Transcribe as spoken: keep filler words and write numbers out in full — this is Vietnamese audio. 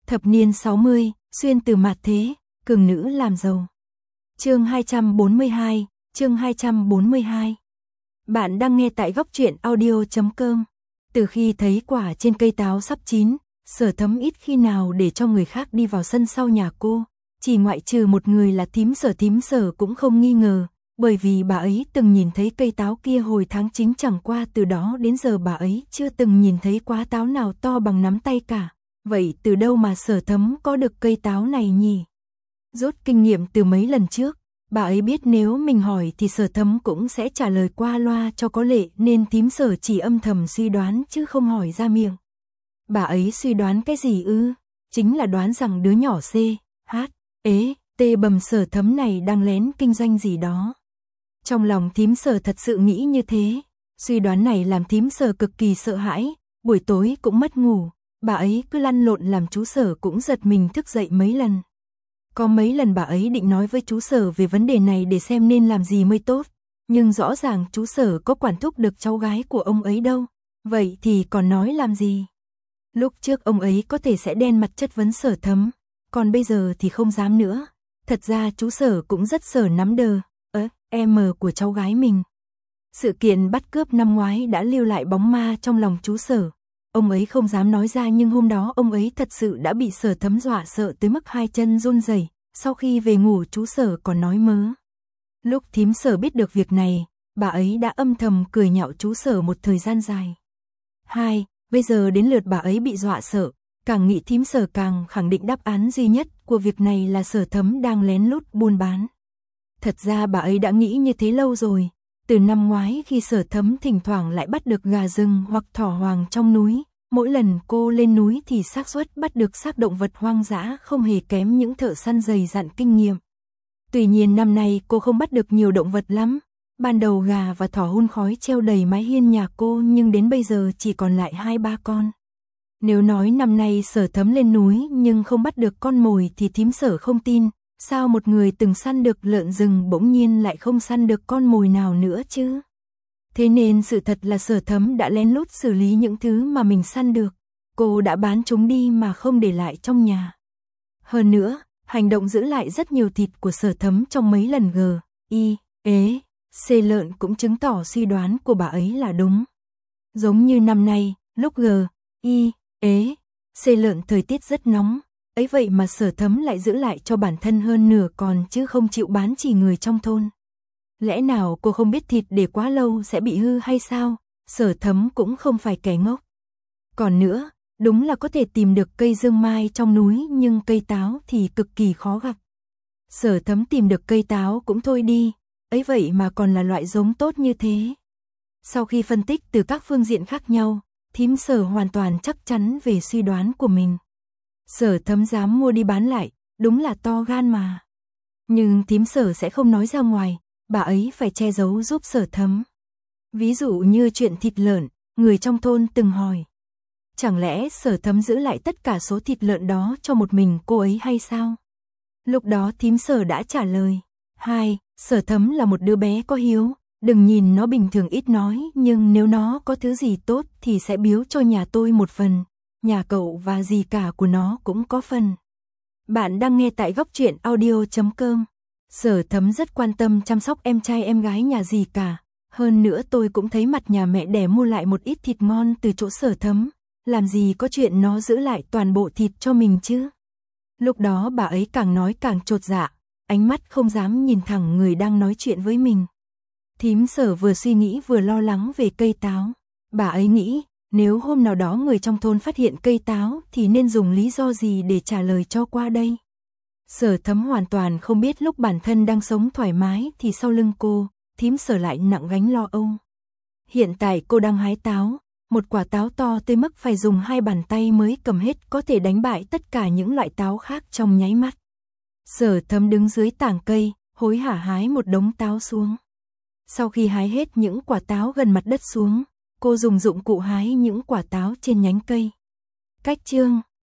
Thập niên sáu mươi, xuyên từ mạt thế, cường nữ làm giàu. Chương hai trăm bốn mươi hai, chương hai trăm bốn mươi hai. Bạn đang nghe tại góc truyện audio chấm com. Từ khi thấy quả trên cây táo sắp chín, Sở Thấm ít khi nào để cho người khác đi vào sân sau nhà cô, chỉ ngoại trừ một người là thím Sở. Thím Sở cũng không nghi ngờ, bởi vì bà ấy từng nhìn thấy cây táo kia hồi tháng chính, chẳng qua từ đó đến giờ bà ấy chưa từng nhìn thấy quả táo nào to bằng nắm tay cả. Vậy từ đâu mà Sở Thấm có được cây táo này nhỉ? Rút kinh nghiệm từ mấy lần trước, bà ấy biết nếu mình hỏi thì Sở Thấm cũng sẽ trả lời qua loa cho có lệ, nên thím Sở chỉ âm thầm suy đoán chứ không hỏi ra miệng. Bà ấy suy đoán cái gì ư? Chính là đoán rằng đứa nhỏ C, H, ế, T bầm Sở Thấm này đang lén kinh doanh gì đó. Trong lòng thím Sở thật sự nghĩ như thế. Suy đoán này làm thím Sở cực kỳ sợ hãi, buổi tối cũng mất ngủ. Bà ấy cứ lăn lộn làm chú Sở cũng giật mình thức dậy mấy lần. Có mấy lần bà ấy định nói với chú Sở về vấn đề này để xem nên làm gì mới tốt, nhưng rõ ràng chú Sở có quản thúc được cháu gái của ông ấy đâu, vậy thì còn nói làm gì? Lúc trước ông ấy có thể sẽ đen mặt chất vấn Sở Thấm, còn bây giờ thì không dám nữa. Thật ra chú Sở cũng rất sở nắm đờ, ớ, em của cháu gái mình. Sự kiện bắt cướp năm ngoái đã lưu lại bóng ma trong lòng chú Sở. Ông ấy không dám nói ra, nhưng hôm đó ông ấy thật sự đã bị Sở Thấm dọa sợ tới mức hai chân run rẩy. Sau khi về ngủ chú Sở còn nói mớ. Lúc thím Sở biết được việc này, bà ấy đã âm thầm cười nhạo chú Sở một thời gian dài. Hai, bây giờ đến lượt bà ấy bị dọa sợ, càng nghĩ thím Sở càng khẳng định đáp án duy nhất của việc này là Sở Thấm đang lén lút buôn bán. Thật ra bà ấy đã nghĩ như thế lâu rồi, từ năm ngoái khi Sở Thấm thỉnh thoảng lại bắt được gà rừng hoặc thỏ hoang trong núi. Mỗi lần cô lên núi thì xác suất bắt được xác động vật hoang dã không hề kém những thợ săn dày dặn kinh nghiệm. Tuy nhiên năm nay cô không bắt được nhiều động vật lắm. Ban đầu gà và thỏ hun khói treo đầy mái hiên nhà cô, nhưng đến bây giờ chỉ còn lại hai ba con. Nếu nói năm nay Sở Thấm lên núi nhưng không bắt được con mồi thì thím Sở không tin. Sao một người từng săn được lợn rừng bỗng nhiên lại không săn được con mồi nào nữa chứ? Thế nên sự thật là Sở Thấm đã lén lút xử lý những thứ mà mình săn được. Cô đã bán chúng đi mà không để lại trong nhà. Hơn nữa, hành động giữ lại rất nhiều thịt của Sở Thấm trong mấy lần G, I, ế, C lợn cũng chứng tỏ suy đoán của bà ấy là đúng. Giống như năm nay, lúc G, I, ế, C lợn thời tiết rất nóng, ấy vậy mà Sở Thấm lại giữ lại cho bản thân hơn nửa con chứ không chịu bán chỉ người trong thôn. Lẽ nào cô không biết thịt để quá lâu sẽ bị hư hay sao? Sở Thấm cũng không phải kẻ ngốc. Còn nữa, đúng là có thể tìm được cây dương mai trong núi, nhưng cây táo thì cực kỳ khó gặp. Sở Thấm tìm được cây táo cũng thôi đi, ấy vậy mà còn là loại giống tốt như thế. Sau khi phân tích từ các phương diện khác nhau, thím Sở hoàn toàn chắc chắn về suy đoán của mình. Sở Thấm dám mua đi bán lại, đúng là to gan mà. Nhưng thím Sở sẽ không nói ra ngoài. Bà ấy phải che giấu giúp Sở Thấm. Ví dụ như chuyện thịt lợn, người trong thôn từng hỏi. Chẳng lẽ Sở Thấm giữ lại tất cả số thịt lợn đó cho một mình cô ấy hay sao? Lúc đó thím Sở đã trả lời. Hai, Sở Thấm là một đứa bé có hiếu. Đừng nhìn nó bình thường ít nói, nhưng nếu nó có thứ gì tốt thì sẽ biếu cho nhà tôi một phần. Nhà cậu và dì cả của nó cũng có phần. Bạn đang nghe tại góc truyện audio chấm com. Sở Thấm rất quan tâm chăm sóc em trai em gái nhà dì cả. Hơn nữa tôi cũng thấy mặt nhà mẹ đẻ mua lại một ít thịt ngon từ chỗ Sở Thấm. Làm gì có chuyện nó giữ lại toàn bộ thịt cho mình chứ? Lúc đó bà ấy càng nói càng chột dạ, ánh mắt không dám nhìn thẳng người đang nói chuyện với mình. Thím Sở vừa suy nghĩ vừa lo lắng về cây táo. Bà ấy nghĩ, nếu hôm nào đó người trong thôn phát hiện cây táo thì nên dùng lý do gì để trả lời cho qua đây? Sở Thấm hoàn toàn không biết lúc bản thân đang sống thoải mái thì sau lưng cô, thím Sở lại nặng gánh lo âu. Hiện tại cô đang hái táo, một quả táo to tới mức phải dùng hai bàn tay mới cầm hết, có thể đánh bại tất cả những loại táo khác trong nháy mắt. Sở Thấm đứng dưới tảng cây, hối hả hái một đống táo xuống. Sau khi hái hết những quả táo gần mặt đất xuống, cô dùng dụng cụ hái những quả táo trên nhánh cây. Cách chương